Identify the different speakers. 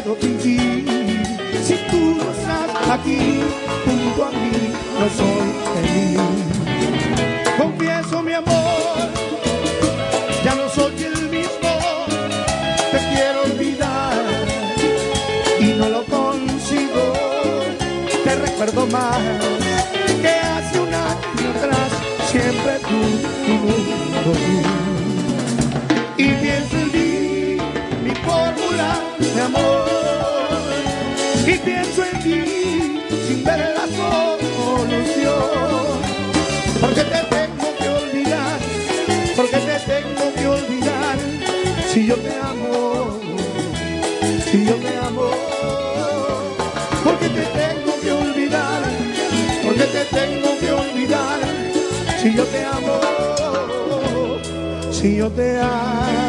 Speaker 1: puedo fingir. Si tú no estás aquí, junto a mí, no soy feliz. Confieso mi amor, ya no soy el mismo. Te quiero olvidar y no lo consigo. Te recuerdo más que hace un año atrás. Siempre tú, y pienso en ti, mi fórmula de amor. Y pienso en ti sin ver la solución. Porque te tengo que olvidar, porque te tengo que olvidar. Si yo te amo, si yo te amo. Porque te tengo que olvidar, porque te tengo que olvidar. Si yo te amo, si yo te amo.